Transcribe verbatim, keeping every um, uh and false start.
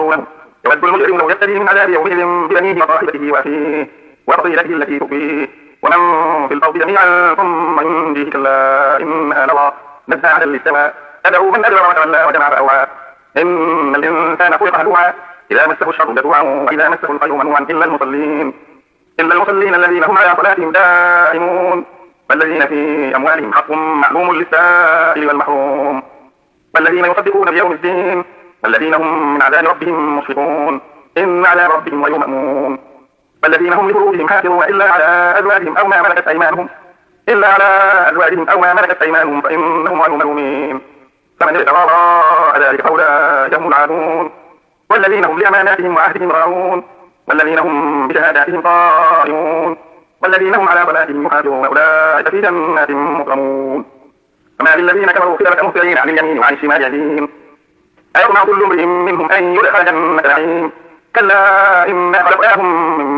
يحشرونهم يود المجرم لو يفتدي من عذاب يومئذ ببنيه وصاحبته وأخيه وفصيلته التي تؤويه ومن في الأرض جميعا ثم ينجيه كلا إنها لظى نزاعة للسماء تدعو من أدبر وتولى وجمع فأوعى إن الإنسان خلق هلوعا إذا مسه الشر جزوعا وإذا مسه الخير منوعا إلا المصلين إلا المصلين الذين هم على صلاتهم دائمون والذين في أموالهم حق معلوم للسائل والمحروم والذين يصدقون بيوم الدين والذين هم من عذاب ربهم مشفقون إن عذاب ربهم غير مأمون والذين هم لفروجهم حافظون إلا على أزواجهم أو ما ملكت أيمانهم إلا على أزواجهم أو ما ملكت أيمانهم فإنهم غير ملومين فمن ابتغى وراء ذلك فأولئك هم العادون والذين هم لأماناتهم وعهدهم راعون والذين هم بشهاداتهم قائمون والذين هم على صلاتهم يحافظون أولئك في جنات مكرمون فما للذين كفروا قبلك مهطعين عن اليمين وعن الشمال يزين أيطمع كل امرئ منهم أن يدخل جنة نعيم كلا إنا خلقناهم